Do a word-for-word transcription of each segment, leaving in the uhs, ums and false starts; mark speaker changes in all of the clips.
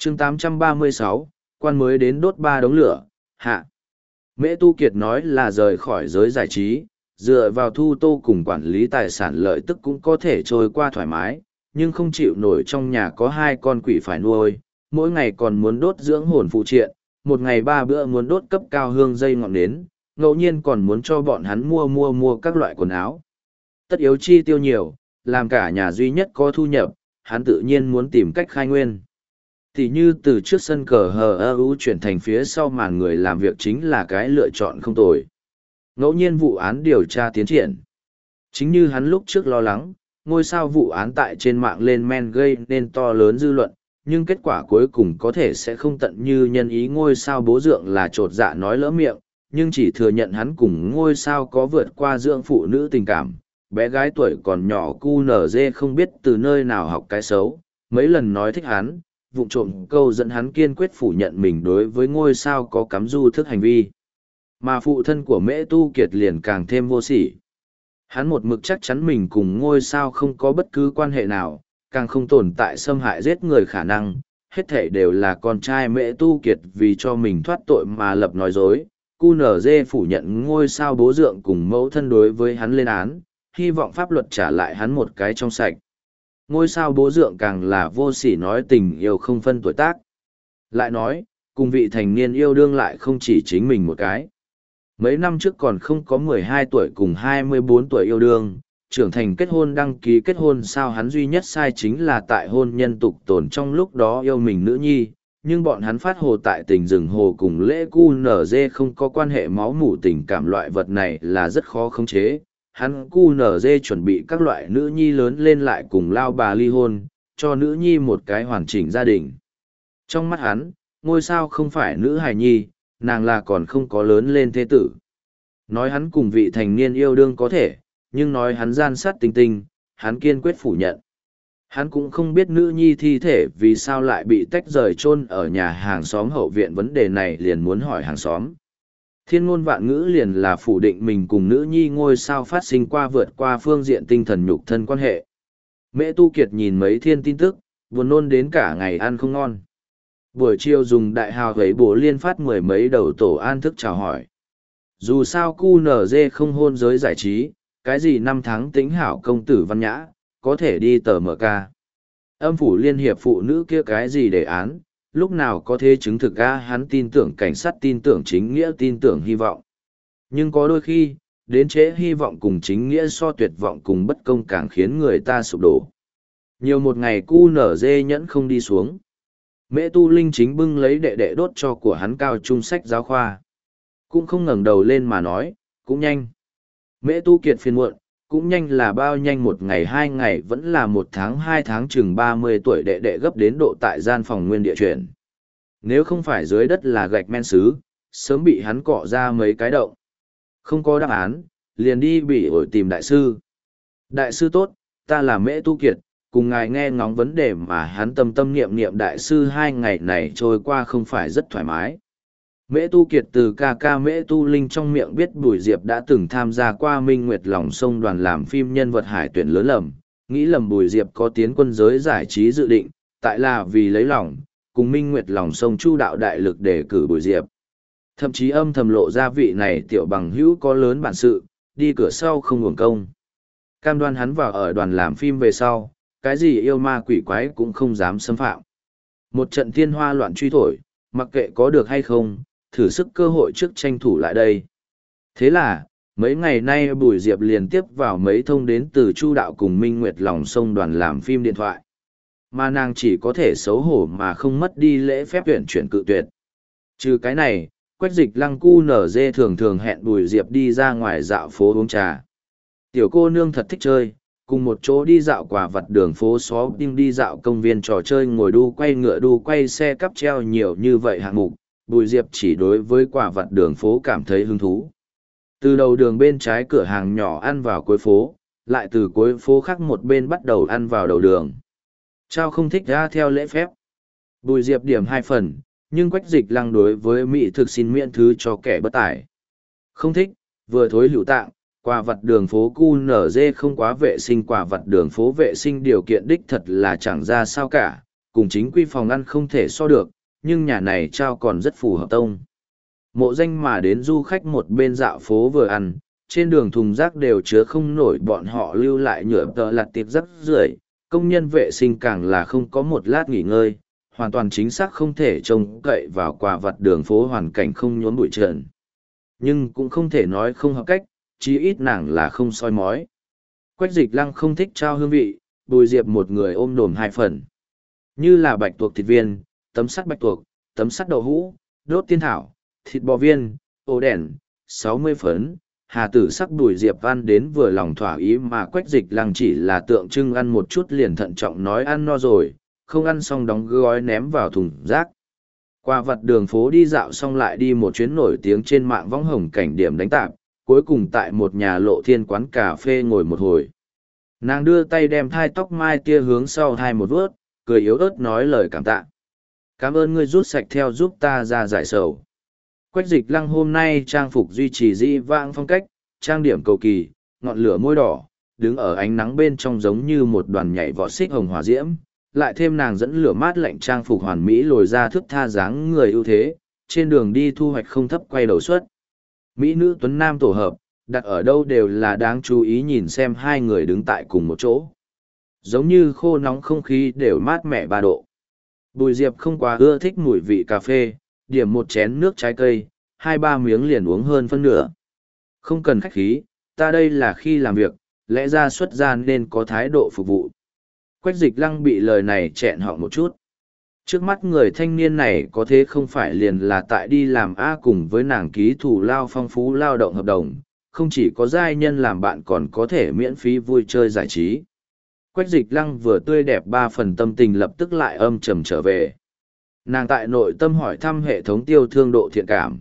Speaker 1: chương tám trăm ba mươi sáu, quan mới đến đốt ba đống lửa, hạ. Mễ Tu Kiệt nói là rời khỏi giới giải trí, dựa vào thu tô cùng quản lý tài sản lợi tức cũng có thể trôi qua thoải mái, nhưng không chịu nổi trong nhà có hai con quỷ phải nuôi, mỗi ngày còn muốn đốt dưỡng hồn phụ triện, một ngày ba bữa muốn đốt cấp cao hương dây ngọn nến, ngẫu nhiên còn muốn cho bọn hắn mua mua mua các loại quần áo. Tất yếu chi tiêu nhiều, làm cả nhà duy nhất có thu nhập, hắn tự nhiên muốn tìm cách khai nguyên. Thì như từ trước sân cờ hờ ơ u chuyển thành phía sau màn người làm việc chính là cái lựa chọn không tồi. Ngẫu nhiên vụ án điều tra tiến triển. Chính như hắn lúc trước lo lắng, ngôi sao vụ án tại trên mạng lên men gây nên to lớn dư luận, nhưng kết quả cuối cùng có thể sẽ không tận như nhân ý ngôi sao bố dượng là trột dạ nói lỡ miệng, nhưng chỉ thừa nhận hắn cùng ngôi sao có vượt qua dưỡng phụ nữ tình cảm. Bé gái tuổi còn nhỏ cu nở dê không biết từ nơi nào học cái xấu, mấy lần nói thích hắn, vụng trộm câu dẫn hắn kiên quyết phủ nhận mình đối với ngôi sao có cắm du thức hành vi. Mà phụ thân của Mễ Tu Kiệt liền càng thêm vô sỉ. Hắn một mực chắc chắn mình cùng ngôi sao không có bất cứ quan hệ nào, càng không tồn tại xâm hại giết người khả năng, hết thảy đều là con trai Mễ Tu Kiệt vì cho mình thoát tội mà lập nói dối. cu nở dê phủ nhận ngôi sao bố dượng cùng mẫu thân đối với hắn lên án, hy vọng pháp luật trả lại hắn một cái trong sạch. Ngôi sao bố dượng càng là vô sỉ nói tình yêu không phân tuổi tác. Lại nói, cùng vị thành niên yêu đương lại không chỉ chính mình một cái. Mấy năm trước còn không có mười hai tuổi cùng hai mươi bốn tuổi yêu đương, trưởng thành kết hôn đăng ký kết hôn sao hắn duy nhất sai chính là tại hôn nhân tục tồn trong lúc đó yêu mình nữ nhi, nhưng bọn hắn phát hồ tại tỉnh rừng hồ cùng lễ cu nở dê không có quan hệ máu mủ tình cảm loại vật này là rất khó khống chế. Hắn cu nở dê chuẩn bị các loại nữ nhi lớn lên lại cùng lao bà ly hôn, cho nữ nhi một cái hoàn chỉnh gia đình. Trong mắt hắn, ngôi sao không phải nữ hài nhi, nàng là còn không có lớn lên thế tử. Nói hắn cùng vị thành niên yêu đương có thể, nhưng nói hắn gian sát tinh tinh, hắn kiên quyết phủ nhận. Hắn cũng không biết nữ nhi thi thể vì sao lại bị tách rời chôn ở nhà hàng xóm hậu viện, vấn đề này liền muốn hỏi hàng xóm. Thiên ngôn vạn ngữ liền là phủ định mình cùng nữ nhi ngôi sao phát sinh qua vượt qua phương diện tinh thần nhục thân quan hệ. Mễ Tu Kiệt nhìn mấy thiên tin tức, buồn nôn đến cả ngày ăn không ngon. Buổi chiều dùng đại hào thấy bố liên phát mười mấy đầu tổ an thức chào hỏi. Dù sao cu nở dê không hôn giới giải trí, cái gì năm tháng tính hảo công tử văn nhã, có thể đi tờ mở ca. Âm phủ liên hiệp phụ nữ kia cái gì đề án, lúc nào có thế chứng thực ra hắn tin tưởng cảnh sát, tin tưởng chính nghĩa, tin tưởng hy vọng. Nhưng có đôi khi, đến trễ hy vọng cùng chính nghĩa so tuyệt vọng cùng bất công càng khiến người ta sụp đổ. Nhiều một ngày cu nở dê nhẫn không đi xuống. Mễ Tu Linh chính bưng lấy đệ đệ đốt cho của hắn cao trung sách giáo khoa. Cũng không ngẩng đầu lên mà nói, cũng nhanh. Mễ Tu Kiệt phiền muộn, cũng nhanh là bao nhanh, một ngày hai ngày vẫn là một tháng hai tháng, chừng ba mươi tuổi đệ đệ gấp đến độ tại gian phòng nguyên địa chuyển. Nếu không phải dưới đất là gạch men sứ, sớm bị hắn cọ ra mấy cái động. Không có đáp án, liền đi bị ổi tìm đại sư. Đại sư tốt, ta là Mễ Tu Kiệt, cùng ngài nghe ngóng vấn đề mà hắn tâm tâm niệm niệm. Đại sư hai ngày này trôi qua không phải rất thoải mái. Mễ Tu Kiệt từ ca ca Mễ Tu Linh trong miệng biết Bùi Diệp đã từng tham gia qua Minh Nguyệt Lòng Sông đoàn làm phim nhân vật hải tuyển lớn lầm, nghĩ lầm Bùi Diệp có tiến quân giới giải trí dự định, tại là vì lấy lòng, cùng Minh Nguyệt Lòng Sông Chu đạo đại lực để cử Bùi Diệp. Thậm chí âm thầm lộ ra vị này tiểu bằng hữu có lớn bản sự, đi cửa sau không uổng công. Cam đoan hắn vào ở đoàn làm phim về sau, cái gì yêu ma quỷ quái cũng không dám xâm phạm. Một trận thiên hoa loạn truy thổi, mặc kệ có được hay không, thử sức cơ hội trước tranh thủ lại đây. Thế là, mấy ngày nay Bùi Diệp liên tiếp vào mấy thông đến từ Chu đạo cùng Minh Nguyệt Lòng Sông đoàn làm phim điện thoại. Mà nàng chỉ có thể xấu hổ mà không mất đi lễ phép tuyển chuyển cự tuyệt. Trừ cái này, Quách Dịch Lăng cu nở dê thường thường hẹn Bùi Diệp đi ra ngoài dạo phố uống trà. Tiểu cô nương thật thích chơi, cùng một chỗ đi dạo quả vặt đường phố xó tinh, đi dạo công viên trò chơi, ngồi đu quay ngựa đu quay xe cắp treo, nhiều như vậy hạng mục. Bùi Diệp chỉ đối với quả vặt đường phố cảm thấy hứng thú. Từ đầu đường bên trái cửa hàng nhỏ ăn vào cuối phố, lại từ cuối phố khác một bên bắt đầu ăn vào đầu đường. Trao không thích ra theo lễ phép. Bùi Diệp điểm hai phần, nhưng Quách Dịch Lăng đối với mỹ thực xin miễn thứ cho kẻ bất tài. Không thích, vừa thối hữu tạng, quả vặt đường phố cu nở dê không quá vệ sinh, quả vặt đường phố vệ sinh điều kiện đích thật là chẳng ra sao cả, cùng chính quy phòng ăn không thể so được, nhưng nhà này trao còn rất phù hợp tông. Mộ danh mà đến du khách một bên dạo phố vừa ăn, trên đường thùng rác đều chứa không nổi bọn họ lưu lại nhựa tợ lặt tiệp rác rưởi, công nhân vệ sinh càng là không có một lát nghỉ ngơi, hoàn toàn chính xác không thể trông cậy vào quà vặt đường phố hoàn cảnh không nhốn bụi trần. Nhưng cũng không thể nói không hợp cách, chí ít nàng là không soi mói. Quách Dịch Lăng không thích trao hương vị, Bùi Diệp một người ôm đồm hai phần. Như là bạch tuộc thịt viên, tấm sắt bạch tuộc, tấm sắt đậu hũ, đốt tiên thảo, thịt bò viên, ổ đèn, sáu mươi phấn. Hà tử sắc Bùi Diệp ăn đến vừa lòng thỏa ý mà Quách Dịch Lăng chỉ là tượng trưng ăn một chút liền thận trọng nói ăn no rồi, không ăn xong đóng gói ném vào thùng rác. Qua vặt đường phố đi dạo xong lại đi một chuyến nổi tiếng trên mạng võng hồng cảnh điểm đánh tạp, cuối cùng tại một nhà lộ thiên quán cà phê ngồi một hồi. Nàng đưa tay đem thai tóc mai tia hướng sau hai một vớt, cười yếu ớt nói lời cảm tạ. Cảm ơn ngươi rút sạch theo giúp ta ra giải sầu. Quách Dịch Lăng hôm nay trang phục duy trì dị vãng phong cách, trang điểm cầu kỳ, ngọn lửa môi đỏ, đứng ở ánh nắng bên trong giống như một đoàn nhảy vọt xích hồng hỏa diễm, lại thêm nàng dẫn lửa mát lạnh trang phục hoàn mỹ lồi ra thước tha dáng người ưu thế, trên đường đi thu hoạch không thấp quay đầu suất. Mỹ nữ tuấn nam tổ hợp, đặt ở đâu đều là đáng chú ý nhìn xem hai người đứng tại cùng một chỗ. Giống như khô nóng không khí đều mát mẻ ba độ. Bùi Diệp không quá ưa thích mùi vị cà phê, điểm một chén nước trái cây, hai ba miếng liền uống hơn phân nửa. Không cần khách khí, ta đây là khi làm việc, lẽ ra xuất ra nên có thái độ phục vụ. Quách Dịch Lăng bị lời này chẹn họ một chút. Trước mắt người thanh niên này có thế không phải liền là tại đi làm A cùng với nàng ký thủ lao phong phú lao động hợp đồng, không chỉ có giai nhân làm bạn còn có thể miễn phí vui chơi giải trí. Quách Dịch Lăng vừa tươi đẹp ba phần tâm tình lập tức lại âm trầm trở về. Nàng tại nội tâm hỏi thăm hệ thống tiêu thương độ thiện cảm.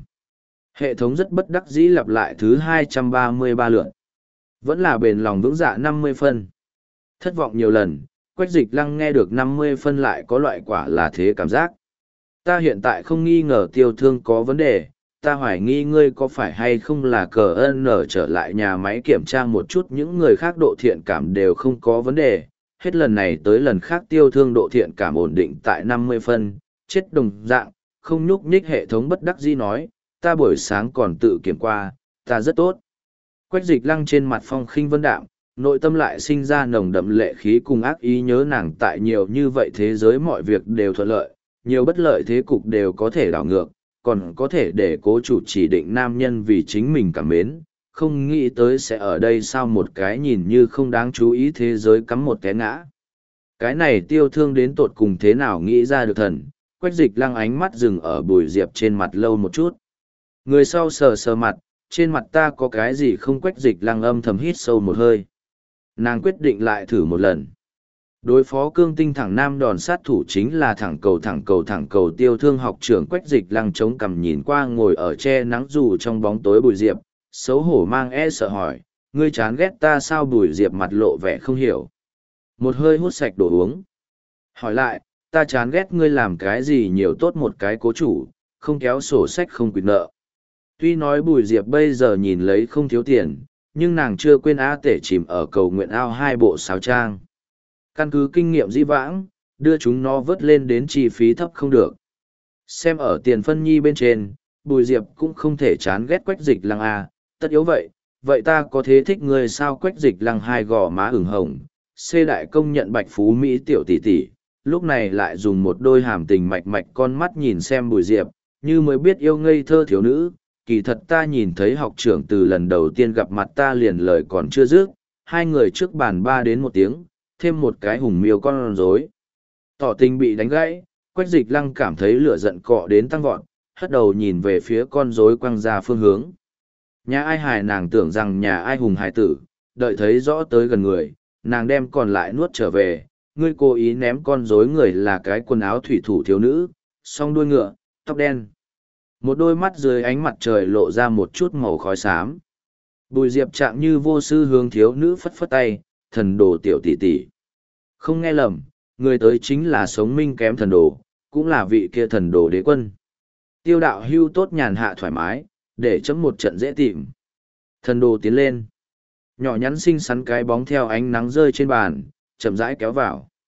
Speaker 1: Hệ thống rất bất đắc dĩ lặp lại thứ hai trăm ba mươi ba lượt. Vẫn là bền lòng vững dạ năm mươi phân. Thất vọng nhiều lần, Quách Dịch Lăng nghe được năm mươi phân lại có loại quả là thế cảm giác. Ta hiện tại không nghi ngờ tiêu thương có vấn đề, ta hoài nghi ngươi có phải hay không là cờ ân nở trở lại nhà máy kiểm tra một chút những người khác độ thiện cảm đều không có vấn đề. Hết lần này tới lần khác tiêu thương độ thiện cảm ổn định tại năm mươi phân, chết đồng dạng, không nhúc nhích hệ thống bất đắc dĩ nói, ta buổi sáng còn tự kiểm qua, ta rất tốt. Quách Dịch Lăng trên mặt phong khinh vân đạm, nội tâm lại sinh ra nồng đậm lệ khí cùng ác ý nhớ nàng tại nhiều như vậy thế giới mọi việc đều thuận lợi, nhiều bất lợi thế cục đều có thể đảo ngược, còn có thể để cố chủ chỉ định nam nhân vì chính mình cảm mến, không nghĩ tới sẽ ở đây sao một cái nhìn như không đáng chú ý thế giới cắm một té ngã. Cái này tiêu thương đến tột cùng thế nào nghĩ ra được thần, Quách Dịch Lăng ánh mắt dừng ở Bùi Diệp trên mặt lâu một chút. Người sau sờ sờ mặt, trên mặt ta có cái gì không? Quách Dịch Lăng âm thầm hít sâu một hơi. Nàng quyết định lại thử một lần. Đối phó cương tinh thẳng nam đòn sát thủ chính là thẳng cầu thẳng cầu thẳng cầu tiêu thương học trưởng. Quách Dịch Lăng chống cằm nhìn qua ngồi ở che nắng dù trong bóng tối Bùi Diệp, xấu hổ mang e sợ hỏi, ngươi chán ghét ta sao? Bùi Diệp mặt lộ vẻ không hiểu. Một hơi hút sạch đồ uống. Hỏi lại, ta chán ghét ngươi làm cái gì nhiều tốt một cái cố chủ, không kéo sổ sách không quyền nợ. Tuy nói Bùi Diệp bây giờ nhìn lấy không thiếu tiền, nhưng nàng chưa quên á tể chìm ở cầu nguyện ao hai bộ sáo trang. Căn cứ kinh nghiệm dĩ vãng, đưa chúng nó vớt lên đến chi phí thấp không được. Xem ở tiền phân nhi bên trên, Bùi Diệp cũng không thể chán ghét Quách Dịch Lăng a, tất yếu vậy, vậy ta có thế thích ngươi sao? Quách Dịch Lăng hai gò má ửng hồng, xê đại công nhận bạch phú Mỹ tiểu tỷ tỷ, lúc này lại dùng một đôi hàm tình mạch mạch con mắt nhìn xem Bùi Diệp, như mới biết yêu ngây thơ thiếu nữ. Kỳ thật ta nhìn thấy học trưởng từ lần đầu tiên gặp mặt ta liền lời còn chưa dứt, hai người trước bàn ba đến một tiếng, thêm một cái hùng miêu con rối. Tỏ tình bị đánh gãy, Quách Dịch Lăng cảm thấy lửa giận cọ đến tăng vọt, hất đầu nhìn về phía con rối quăng ra phương hướng. Nhà ai hài nàng tưởng rằng nhà ai hùng hài tử, đợi thấy rõ tới gần người, nàng đem còn lại nuốt trở về, ngươi cố ý ném con rối người là cái quần áo thủy thủ thiếu nữ, song đuôi ngựa, tóc đen. Một đôi mắt dưới ánh mặt trời lộ ra một chút màu khói xám. Bùi Diệp chạm như vô sư hướng thiếu nữ phất phất tay, thần đồ tiểu tỷ tỷ. Không nghe lầm, người tới chính là sống minh kém thần đồ, cũng là vị kia thần đồ đế quân. Tiêu đạo hưu tốt nhàn hạ thoải mái, để chấm một trận dễ tìm. Thần đồ tiến lên. Nhỏ nhắn xinh xắn cái bóng theo ánh nắng rơi trên bàn, chậm rãi kéo vào.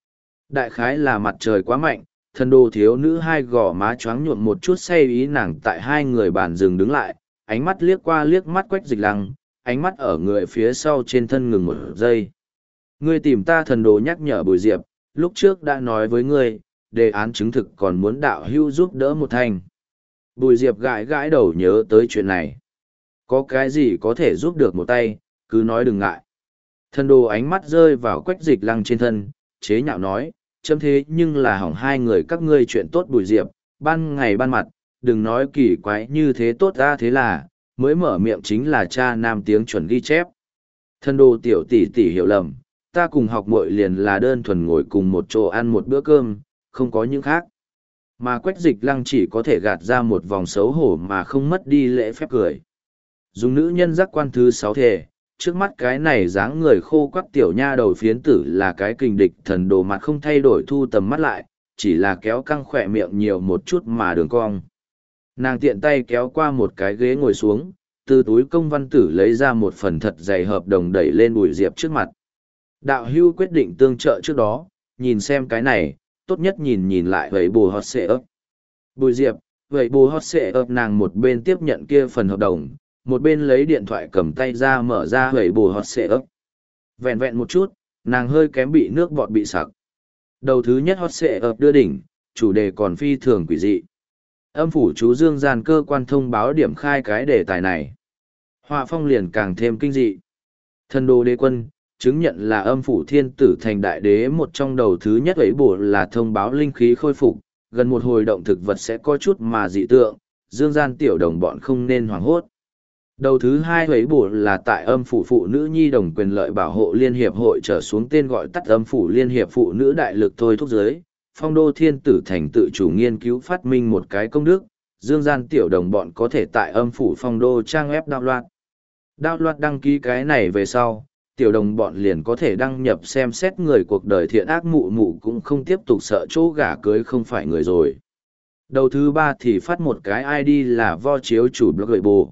Speaker 1: Đại khái là mặt trời quá mạnh, thần đồ thiếu nữ hai gò má choáng nhuộm một chút say ý nàng tại hai người bàn dừng đứng lại, ánh mắt liếc qua liếc mắt Quách Dịch Lăng, ánh mắt ở người phía sau trên thân ngừng một giây. Ngươi tìm ta thần đồ nhắc nhở Bùi Diệp, lúc trước đã nói với ngươi, đề án chứng thực còn muốn đạo hưu giúp đỡ một thành. Bùi Diệp gãi gãi đầu nhớ tới chuyện này. Có cái gì có thể giúp được một tay, cứ nói đừng ngại. Thần đồ ánh mắt rơi vào Quách Dịch Lăng trên thân, chế nhạo nói, chấm thế nhưng là hỏng hai người các ngươi chuyện tốt Bùi Diệp, ban ngày ban mặt, đừng nói kỳ quái như thế tốt ra thế là, mới mở miệng chính là cha nam tiếng chuẩn ghi chép. Thần đồ tiểu tỷ tỷ hiểu lầm, ta cùng học muội liền là đơn thuần ngồi cùng một chỗ ăn một bữa cơm, không có những khác. Mà Quách Dịch Lăng chỉ có thể gạt ra một vòng xấu hổ mà không mất đi lễ phép cười. Dùng nữ nhân giác quan thứ sáu thể, trước mắt cái này dáng người khô quắc tiểu nha đầu phiến tử là cái kình địch thần đồ mặt không thay đổi thu tầm mắt lại, chỉ là kéo căng khỏe miệng nhiều một chút mà đường cong. Nàng tiện tay kéo qua một cái ghế ngồi xuống, từ túi công văn tử lấy ra một phần thật dày hợp đồng đẩy lên Bùi Diệp trước mặt. Đạo hưu quyết định tương trợ trước đó, nhìn xem cái này, tốt nhất nhìn nhìn lại vậy bù hot xệ ấp. Bùi Diệp, vậy bù hot xệ ấp nàng một bên tiếp nhận kia phần hợp đồng, một bên lấy điện thoại cầm tay ra mở ra vậy bù hot xệ ấp. Vẹn vẹn một chút, nàng hơi kém bị nước bọt bị sặc. Đầu thứ nhất hot xệ ấp đưa đỉnh, chủ đề còn phi thường quỷ dị. Âm phủ chú Dương gian cơ quan thông báo điểm khai cái đề tài này. Họa phong liền càng thêm kinh dị. Thần đồ đế quân, chứng nhận là âm phủ thiên tử thành đại đế một trong đầu thứ nhất ấy bổ là thông báo linh khí khôi phục, gần một hồi động thực vật sẽ có chút mà dị tượng, dương gian tiểu đồng bọn không nên hoảng hốt. Đầu thứ hai ấy bổ là tại âm phủ phụ nữ nhi đồng quyền lợi bảo hộ liên hiệp hội trở xuống tên gọi tắt âm phủ liên hiệp phụ nữ đại lực thôi thúc giới, phong đô thiên tử thành tự chủ nghiên cứu phát minh một cái công đức, dương gian tiểu đồng bọn có thể tại âm phủ phong đô trang web đạo loạt. Đạo loạt đăng ký cái này về sau, tiểu đồng bọn liền có thể đăng nhập xem xét người cuộc đời thiện ác mụ mụ cũng không tiếp tục sợ chỗ gả cưới không phải người rồi. Đầu thứ ba thì phát một cái i đê là vo chiếu chủ blog gợi bù.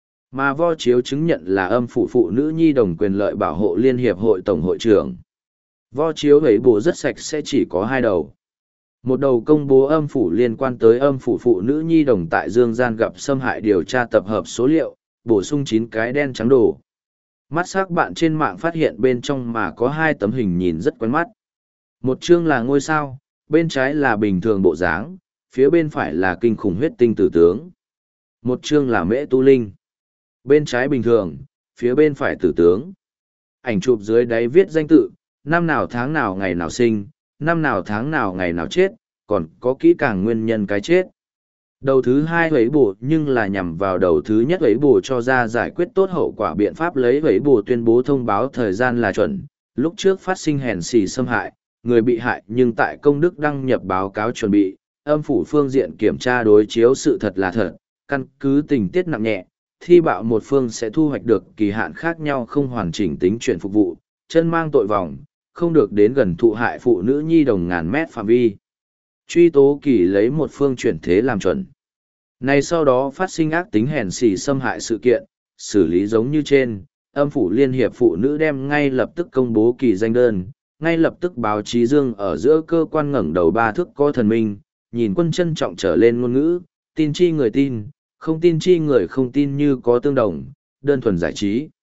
Speaker 1: Mà vo chiếu chứng nhận là âm phủ phụ nữ nhi đồng quyền lợi bảo hộ liên hiệp hội tổng hội trưởng. Vo chiếu gợi bù rất sạch sẽ chỉ có hai đầu. Một đầu công bố âm phủ liên quan tới âm phủ phụ nữ nhi đồng tại Dương Gian gặp xâm hại điều tra tập hợp số liệu, bổ sung chín cái đen trắng đồ. Mắt sắc bạn trên mạng phát hiện bên trong mà có hai tấm hình nhìn rất quen mắt. Một chương là ngôi sao, bên trái là bình thường bộ dáng, phía bên phải là kinh khủng huyết tinh tử tướng. Một chương là mễ tu linh. Bên trái bình thường, phía bên phải tử tướng. Ảnh chụp dưới đáy viết danh tự, năm nào tháng nào ngày nào sinh, năm nào tháng nào ngày nào chết, còn có kỹ càng nguyên nhân cái chết. Đầu thứ hai ấy bổ nhưng là nhằm vào đầu thứ nhất ấy bổ cho ra giải quyết tốt hậu quả biện pháp lấy ấy bổ tuyên bố thông báo thời gian là chuẩn. Lúc trước phát sinh hèn xì xâm hại, người bị hại nhưng tại công đức đăng nhập báo cáo chuẩn bị, âm phủ phương diện kiểm tra đối chiếu sự thật là thật, căn cứ tình tiết nặng nhẹ, thi bạo một phương sẽ thu hoạch được kỳ hạn khác nhau không hoàn chỉnh tính chuyển phục vụ, chân mang tội vòng, không được đến gần thụ hại phụ nữ nhi đồng ngàn mét phạm vi. Truy tố kỳ lấy một phương chuyển thế làm chuẩn. Này sau đó phát sinh ác tính hèn xì xâm hại sự kiện, xử lý giống như trên, âm phủ liên hiệp phụ nữ đem ngay lập tức công bố kỳ danh đơn, ngay lập tức báo chí dương ở giữa cơ quan ngẩng đầu ba thước có thần minh, nhìn quân trân trọng trở lên ngôn ngữ, tin chi người tin, không tin chi người không tin như có tương đồng, đơn thuần giải trí.